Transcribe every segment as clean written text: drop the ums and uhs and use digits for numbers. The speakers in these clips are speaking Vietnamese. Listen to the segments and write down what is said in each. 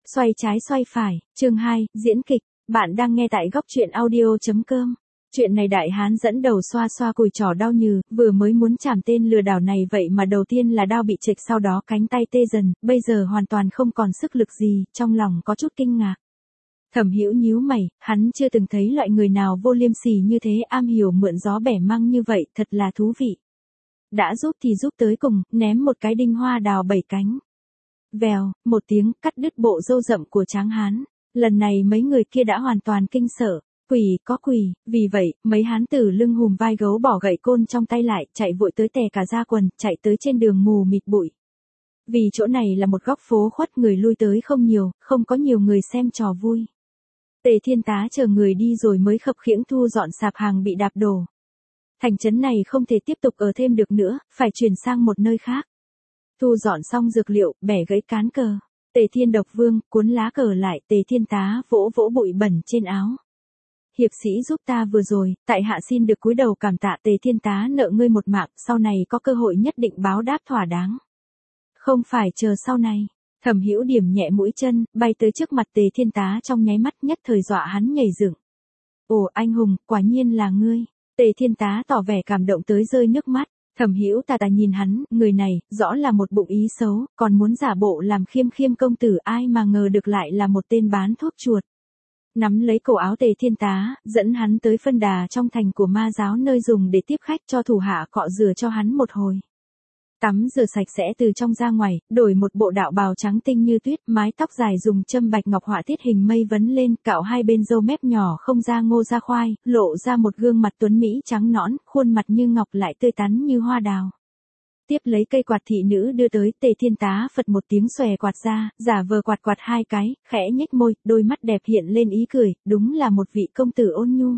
Xoay trái xoay phải, chương 2, diễn kịch, bạn đang nghe tại góc truyện audio.com. Chuyện này đại hán dẫn đầu xoa xoa cùi chỏ đau nhừ, vừa mới muốn chảm tên lừa đảo này vậy mà đầu tiên là đau bị trệch sau đó cánh tay tê dần, bây giờ hoàn toàn không còn sức lực gì, trong lòng có chút kinh ngạc. Thẩm Hữu nhíu mày, hắn chưa từng thấy loại người nào vô liêm sỉ như thế, am hiểu mượn gió bẻ măng như vậy, thật là thú vị. Đã giúp thì giúp tới cùng, ném một cái đinh hoa đào 7 cánh. Vèo, một tiếng, cắt đứt bộ râu rậm của tráng hán. Lần này mấy người kia đã hoàn toàn kinh sợ. Quỷ, có quỷ, vì vậy, mấy hán tử lưng hùm vai gấu bỏ gậy côn trong tay lại, chạy vội tới tè cả da quần, chạy tới trên đường mù mịt bụi. Vì chỗ này là một góc phố khuất, người lui tới không nhiều, không có nhiều người xem trò vui. Tề Thiên Tá chờ người đi rồi mới khập khiễng thu dọn sạp hàng bị đạp đổ. Thành trấn này không thể tiếp tục ở thêm được nữa, phải chuyển sang một nơi khác. Thu dọn xong dược liệu, bẻ gãy cán cờ. Tề Thiên Độc Vương cuốn lá cờ lại, Tề Thiên Tá vỗ vỗ bụi bẩn trên áo. Hiệp sĩ giúp ta vừa rồi, tại hạ xin được cúi đầu cảm tạ. Tề Thiên Tá nợ ngươi một mạng, sau này có cơ hội nhất định báo đáp thỏa đáng. Không phải chờ sau này. Thẩm Hữu điểm nhẹ mũi chân, bay tới trước mặt Tề Thiên Tá trong nháy mắt, nhất thời dọa hắn nhảy dựng. Ồ, anh hùng, quả nhiên là ngươi. Tề Thiên Tá tỏ vẻ cảm động tới rơi nước mắt. Thẩm Hữu tà tà nhìn hắn, người này, rõ là một bụng ý xấu, còn muốn giả bộ làm khiêm khiêm công tử, ai mà ngờ được lại là một tên bán thuốc chuột. Nắm lấy cổ áo Tề Thiên Tá, dẫn hắn tới phân đà trong thành của ma giáo, nơi dùng để tiếp khách, cho thủ hạ cọ rửa cho hắn một hồi. Tắm rửa sạch sẽ từ trong ra ngoài, đổi một bộ đạo bào trắng tinh như tuyết, mái tóc dài dùng châm bạch ngọc họa tiết hình mây vấn lên, cạo hai bên râu mép nhỏ không ra ngô ra khoai, lộ ra một gương mặt tuấn mỹ trắng nõn, khuôn mặt như ngọc lại tươi tắn như hoa đào. Tiếp lấy cây quạt thị nữ đưa tới, Tề Thiên Tá phật một tiếng xòe quạt ra, giả vờ quạt quạt hai cái, khẽ nhếch môi, đôi mắt đẹp hiện lên ý cười, đúng là một vị công tử ôn nhu.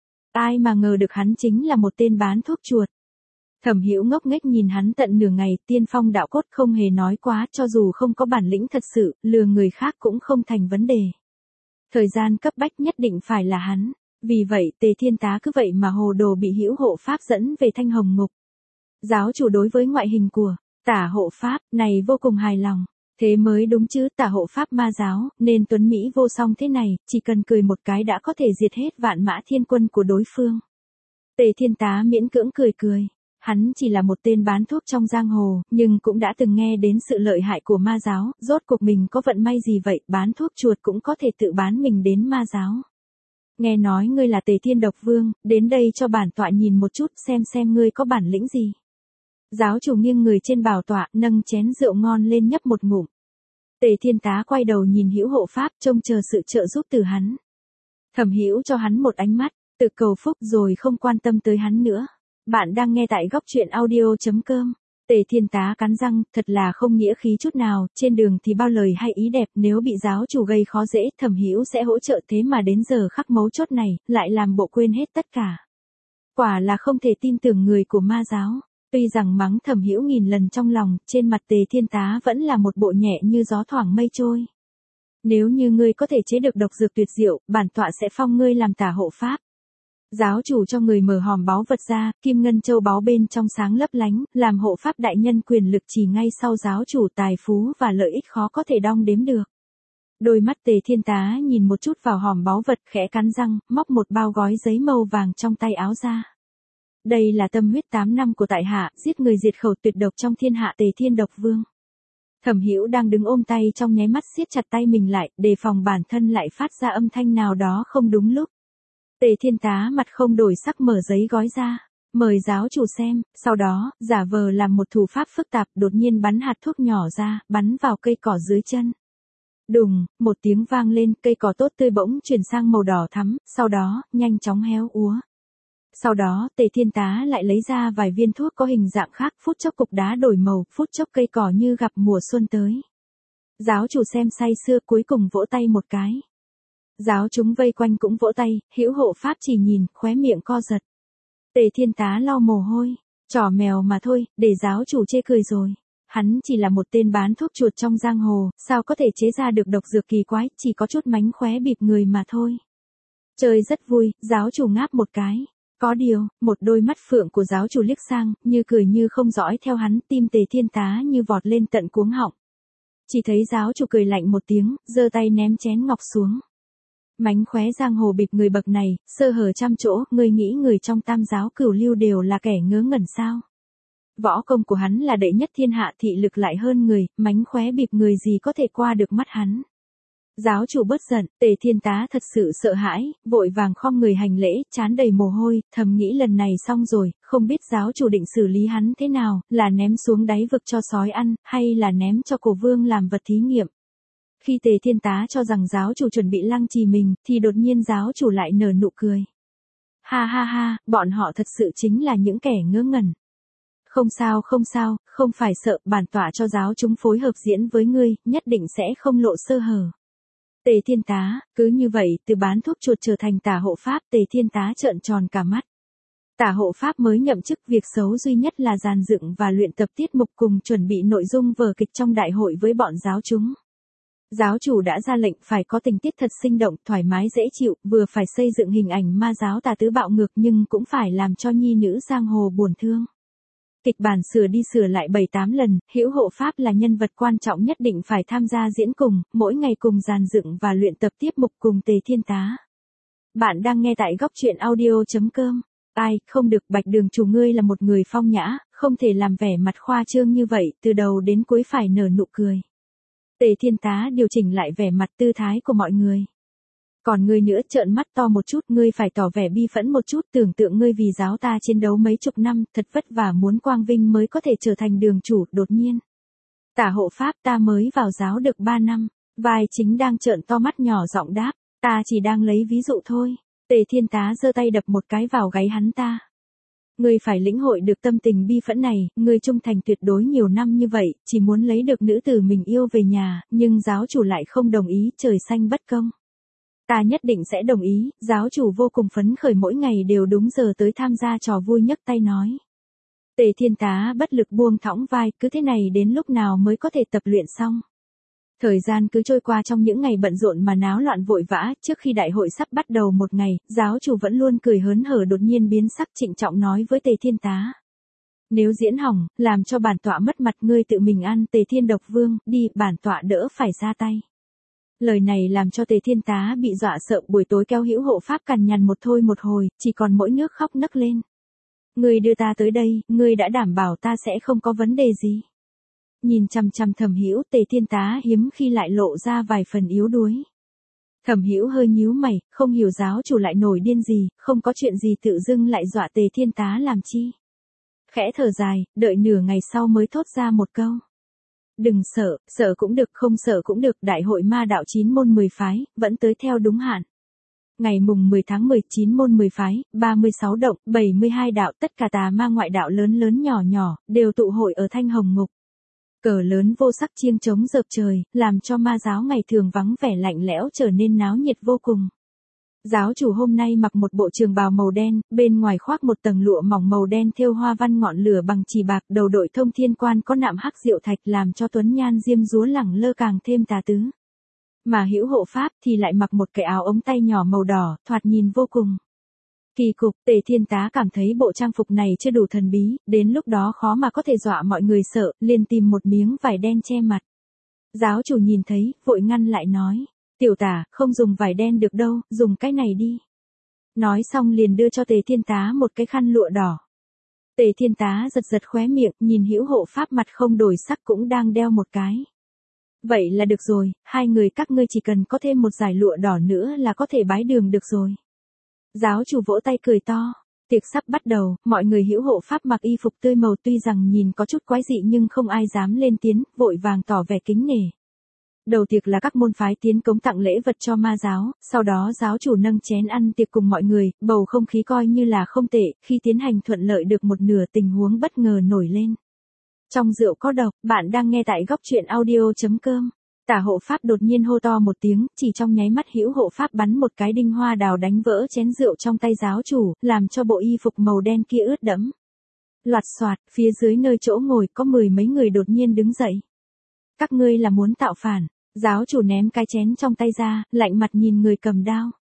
Ai mà ngờ được hắn chính là một tên bán thuốc chuột. Thẩm Hữu ngốc nghếch nhìn hắn tận nửa ngày, tiên phong đạo cốt không hề nói quá, cho dù không có bản lĩnh thật sự, lừa người khác cũng không thành vấn đề. Thời gian cấp bách nhất định phải là hắn, vì vậy Tề Thiên Tá cứ vậy mà hồ đồ bị Hữu hộ pháp dẫn về Thanh Hồng Ngục. Giáo chủ đối với ngoại hình của Tả hộ pháp này vô cùng hài lòng, thế mới đúng chứ, Tả hộ pháp ma giáo, nên tuấn mỹ vô song thế này, chỉ cần cười một cái đã có thể diệt hết vạn mã thiên quân của đối phương. Tề Thiên Tá miễn cưỡng cười cười. Hắn chỉ là một tên bán thuốc trong giang hồ, nhưng cũng đã từng nghe đến sự lợi hại của ma giáo, rốt cuộc mình có vận may gì vậy, bán thuốc chuột cũng có thể tự bán mình đến ma giáo. Nghe nói ngươi là Tề Thiên Độc Vương, đến đây cho bản tọa nhìn một chút xem ngươi có bản lĩnh gì. Giáo chủ nghiêng người trên bảo tọa, nâng chén rượu ngon lên nhấp một ngụm. Tề Thiên Tá quay đầu nhìn Hữu hộ pháp, trông chờ sự trợ giúp từ hắn. Thẩm Hữu cho hắn một ánh mắt, tự cầu phúc rồi không quan tâm tới hắn nữa. Bạn đang nghe tại góc truyện audio.com. Tề Thiên Tá cắn răng, thật là không nghĩa khí chút nào, trên đường thì bao lời hay ý đẹp, nếu bị giáo chủ gây khó dễ, Thẩm Hữu sẽ hỗ trợ, thế mà đến giờ khắc mấu chốt này, lại làm bộ quên hết tất cả. Quả là không thể tin tưởng người của ma giáo. Tuy rằng mắng Thẩm Hữu nghìn lần trong lòng, trên mặt Tề Thiên Tá vẫn là một bộ nhẹ như gió thoảng mây trôi. Nếu như ngươi có thể chế được độc dược tuyệt diệu, bản tọa sẽ phong ngươi làm Tả hộ pháp. Giáo chủ cho người mở hòm báu vật ra, kim ngân châu báu bên trong sáng lấp lánh, làm hộ pháp đại nhân quyền lực chỉ ngay sau giáo chủ, tài phú và lợi ích khó có thể đong đếm được. Đôi mắt Tề Thiên Tá nhìn một chút vào hòm báu vật, khẽ cắn răng, móc một bao gói giấy màu vàng trong tay áo ra. Đây là tâm huyết 8 năm của tại hạ, giết người diệt khẩu tuyệt độc trong thiên hạ, Tề Thiên Độc Vương. Thẩm Hữu đang đứng ôm tay trong nháy mắt siết chặt tay mình lại, đề phòng bản thân lại phát ra âm thanh nào đó không đúng lúc. Tề Thiên Tá mặt không đổi sắc mở giấy gói ra, mời giáo chủ xem, sau đó, giả vờ làm một thủ pháp phức tạp, đột nhiên bắn hạt thuốc nhỏ ra, bắn vào cây cỏ dưới chân. Đùng, một tiếng vang lên, cây cỏ tốt tươi bỗng chuyển sang màu đỏ thắm, sau đó, nhanh chóng héo úa. Sau đó, Tề Thiên Tá lại lấy ra vài viên thuốc có hình dạng khác, phút chốc cục đá đổi màu, phút chốc cây cỏ như gặp mùa xuân tới. Giáo chủ xem say sưa, cuối cùng vỗ tay một cái. Giáo chúng vây quanh cũng vỗ tay, Hữu hộ pháp chỉ nhìn, khóe miệng co giật. Tề Thiên Tá lau mồ hôi, trò mèo mà thôi, để giáo chủ chê cười rồi. Hắn chỉ là một tên bán thuốc chuột trong giang hồ, sao có thể chế ra được độc dược kỳ quái, chỉ có chút mánh khóe bịp người mà thôi. Chơi rất vui, giáo chủ ngáp một cái. Có điều, một đôi mắt phượng của giáo chủ liếc sang, như cười như không dõi theo hắn, tim Tề Thiên Tá như vọt lên tận cuống họng. Chỉ thấy giáo chủ cười lạnh một tiếng, giơ tay ném chén ngọc xuống. Mánh khóe giang hồ bịp người bậc này, sơ hở trăm chỗ, ngươi nghĩ người trong tam giáo cửu lưu đều là kẻ ngớ ngẩn sao? Võ công của hắn là đệ nhất thiên hạ, thị lực lại hơn người, mánh khóe bịp người gì có thể qua được mắt hắn. Giáo chủ bớt giận, Tề Thiên Tá thật sự sợ hãi, vội vàng khom người hành lễ, trán đầy mồ hôi, thầm nghĩ lần này xong rồi, không biết giáo chủ định xử lý hắn thế nào, là ném xuống đáy vực cho sói ăn, hay là ném cho cổ vương làm vật thí nghiệm. Khi Tề Thiên Tá cho rằng giáo chủ chuẩn bị lăng trì mình, thì đột nhiên giáo chủ lại nở nụ cười. Ha ha ha, bọn họ thật sự chính là những kẻ ngớ ngẩn. Không sao, không phải sợ, bản tọa cho giáo chúng phối hợp diễn với ngươi, nhất định sẽ không lộ sơ hở. Tề Thiên Tá, cứ như vậy, từ bán thuốc chuột trở thành tả hộ pháp, Tề Thiên Tá trợn tròn cả mắt. Tả hộ pháp mới nhậm chức, việc xấu duy nhất là dàn dựng và luyện tập tiết mục cùng chuẩn bị nội dung vở kịch trong đại hội với bọn giáo chúng. Giáo chủ đã ra lệnh phải có tình tiết thật sinh động, thoải mái dễ chịu, vừa phải xây dựng hình ảnh ma giáo tà tứ bạo ngược nhưng cũng phải làm cho nhi nữ giang hồ buồn thương. Kịch bản sửa đi sửa lại 7-8 lần, Hữu Hộ Pháp là nhân vật quan trọng nhất định phải tham gia diễn cùng, mỗi ngày cùng dàn dựng và luyện tập tiết mục cùng Tề Thiên Tá. Bạn đang nghe tại góc truyện audio.com. Ai, không được, Bạch Đường chủ ngươi là một người phong nhã, không thể làm vẻ mặt khoa trương như vậy, từ đầu đến cuối phải nở nụ cười. Tề Thiên Tá điều chỉnh lại vẻ mặt tư thái của mọi người. Còn ngươi nữa, trợn mắt to một chút, ngươi phải tỏ vẻ bi phẫn một chút, tưởng tượng ngươi vì giáo ta chiến đấu mấy chục năm, thật vất vả muốn quang vinh mới có thể trở thành đường chủ, đột nhiên. Tả hộ pháp, ta mới vào giáo được 3 năm, vai chính đang trợn to mắt nhỏ giọng đáp, ta chỉ đang lấy ví dụ thôi. Tề Thiên Tá giơ tay đập một cái vào gáy hắn ta. Ngươi phải lĩnh hội được tâm tình bi phẫn này, ngươi trung thành tuyệt đối nhiều năm như vậy, chỉ muốn lấy được nữ tử mình yêu về nhà, nhưng giáo chủ lại không đồng ý, trời xanh bất công. Ta nhất định sẽ đồng ý, giáo chủ vô cùng phấn khởi, mỗi ngày đều đúng giờ tới tham gia trò vui, nhấc tay nói. Tề Thiên Tá bất lực buông thõng vai, cứ thế này đến lúc nào mới có thể tập luyện xong. Thời gian cứ trôi qua trong những ngày bận rộn mà náo loạn vội vã, trước khi đại hội sắp bắt đầu một ngày, giáo chủ vẫn luôn cười hớn hở đột nhiên biến sắc, trịnh trọng nói với Tề Thiên Tá. Nếu diễn hỏng, làm cho bản tọa mất mặt, ngươi tự mình ăn, Tề Thiên Độc Vương, đi, bản tọa đỡ phải ra tay. Lời này làm cho Tề Thiên Tá bị dọa sợ, buổi tối kéo Hữu Hộ Pháp cằn nhằn một thôi một hồi, chỉ còn mỗi nước khóc nấc lên. Ngươi đưa ta tới đây, ngươi đã đảm bảo ta sẽ không có vấn đề gì. Nhìn chằm chằm Thẩm Hữu, Tề Thiên Tá hiếm khi lại lộ ra vài phần yếu đuối. Thẩm Hữu hơi nhíu mày, không hiểu giáo chủ lại nổi điên gì, không có chuyện gì tự dưng lại dọa Tề Thiên Tá làm chi. Khẽ thở dài, đợi nửa ngày sau mới thốt ra một câu. Đừng sợ, sợ cũng được, không sợ cũng được, đại hội ma đạo 9 môn 10 phái, vẫn tới theo đúng hạn. Ngày mùng 10 tháng 10, 9 môn 10 phái, 36 động, 72 đạo, tất cả tà ma ngoại đạo lớn lớn nhỏ nhỏ, đều tụ hội ở Thanh Hồng Ngục. Cờ lớn vô sắc chiêng trống dợp trời, làm cho ma giáo ngày thường vắng vẻ lạnh lẽo trở nên náo nhiệt vô cùng. Giáo chủ hôm nay mặc một bộ trường bào màu đen, bên ngoài khoác một tầng lụa mỏng màu đen thêu hoa văn ngọn lửa bằng chì bạc, đầu đội thông thiên quan có nạm hắc diệu thạch làm cho tuấn nhan diêm dúa lẳng lơ càng thêm tà tứ. Mà Hữu Hộ Pháp thì lại mặc một cái áo ống tay nhỏ màu đỏ, thoạt nhìn vô cùng kỳ cục. Tề Thiên Tá cảm thấy bộ trang phục này chưa đủ thần bí, đến lúc đó khó mà có thể dọa mọi người sợ, liền tìm một miếng vải đen che mặt. Giáo chủ nhìn thấy, vội ngăn lại nói. Tiểu tả, không dùng vải đen được đâu, dùng cái này đi. Nói xong liền đưa cho Tề Thiên Tá một cái khăn lụa đỏ. Tề Thiên Tá giật giật khóe miệng, nhìn Hữu Hộ Pháp mặt không đổi sắc cũng đang đeo một cái. Vậy là được rồi, hai người các ngươi chỉ cần có thêm một dải lụa đỏ nữa là có thể bái đường được rồi. Giáo chủ vỗ tay cười to. Tiệc sắp bắt đầu, mọi người Hữu Hộ Pháp mặc y phục tươi màu tuy rằng nhìn có chút quái dị nhưng không ai dám lên tiếng, vội vàng tỏ vẻ kính nể. Đầu tiệc là các môn phái tiến cống tặng lễ vật cho ma giáo, sau đó giáo chủ nâng chén ăn tiệc cùng mọi người, bầu không khí coi như là không tệ, khi tiến hành thuận lợi được một nửa tình huống bất ngờ nổi lên. Trong rượu có độc, bạn đang nghe tại góc truyện audio.com. Tả hộ pháp đột nhiên hô to một tiếng, chỉ trong nháy mắt Hữu Hộ Pháp bắn một cái đinh hoa đào đánh vỡ chén rượu trong tay giáo chủ, làm cho bộ y phục màu đen kia ướt đẫm. Loạt xoạt, phía dưới nơi chỗ ngồi có 10 mấy người đột nhiên đứng dậy. Các ngươi là muốn tạo phản. Giáo chủ ném cái chén trong tay ra, lạnh mặt nhìn người cầm đao.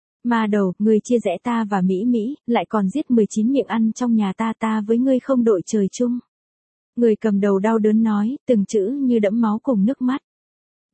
Ma đầu, ngươi chia rẽ ta và Mỹ Mỹ, lại còn giết 19 miệng ăn trong nhà ta với ngươi không đội trời chung. Người cầm đầu đau đớn nói, từng chữ như đẫm máu cùng nước mắt.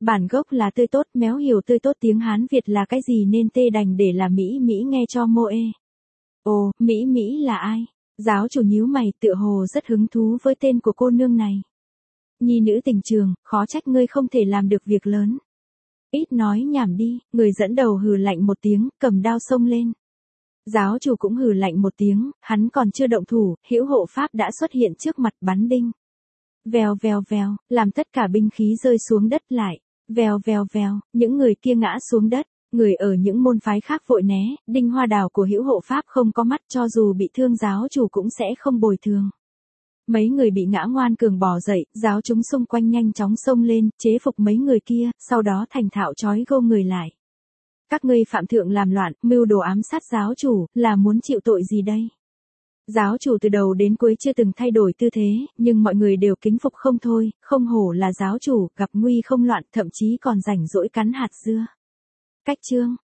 Bản gốc là tươi tốt, méo hiểu tươi tốt tiếng Hán Việt là cái gì nên tê đành để là Mỹ Mỹ nghe cho mô ê. Ồ, Mỹ Mỹ là ai? Giáo chủ nhíu mày tựa hồ rất hứng thú với tên của cô nương này. Nhi nữ tình trường, khó trách ngươi không thể làm được việc lớn. Ít nói nhảm đi, người dẫn đầu hừ lạnh một tiếng, cầm đao xông lên. Giáo chủ cũng hừ lạnh một tiếng, hắn còn chưa động thủ, hữu hộ pháp đã xuất hiện trước mặt bắn đinh. Vèo vèo vèo, làm tất cả binh khí rơi xuống đất lại. Vèo vèo vèo, những người kia ngã xuống đất. Người ở những môn phái khác vội né, đinh hoa đào của hữu hộ pháp không có mắt cho dù bị thương giáo chủ cũng sẽ không bồi thường. Mấy người bị ngã ngoan cường bò dậy, giáo chúng xung quanh nhanh chóng xông lên, chế phục mấy người kia, sau đó thành thạo trói gô người lại. Các ngươi phạm thượng làm loạn, mưu đồ ám sát giáo chủ, là muốn chịu tội gì đây? Giáo chủ từ đầu đến cuối chưa từng thay đổi tư thế, nhưng mọi người đều kính phục không thôi, không hổ là giáo chủ, gặp nguy không loạn, thậm chí còn rảnh rỗi cắn hạt dưa. Cách chương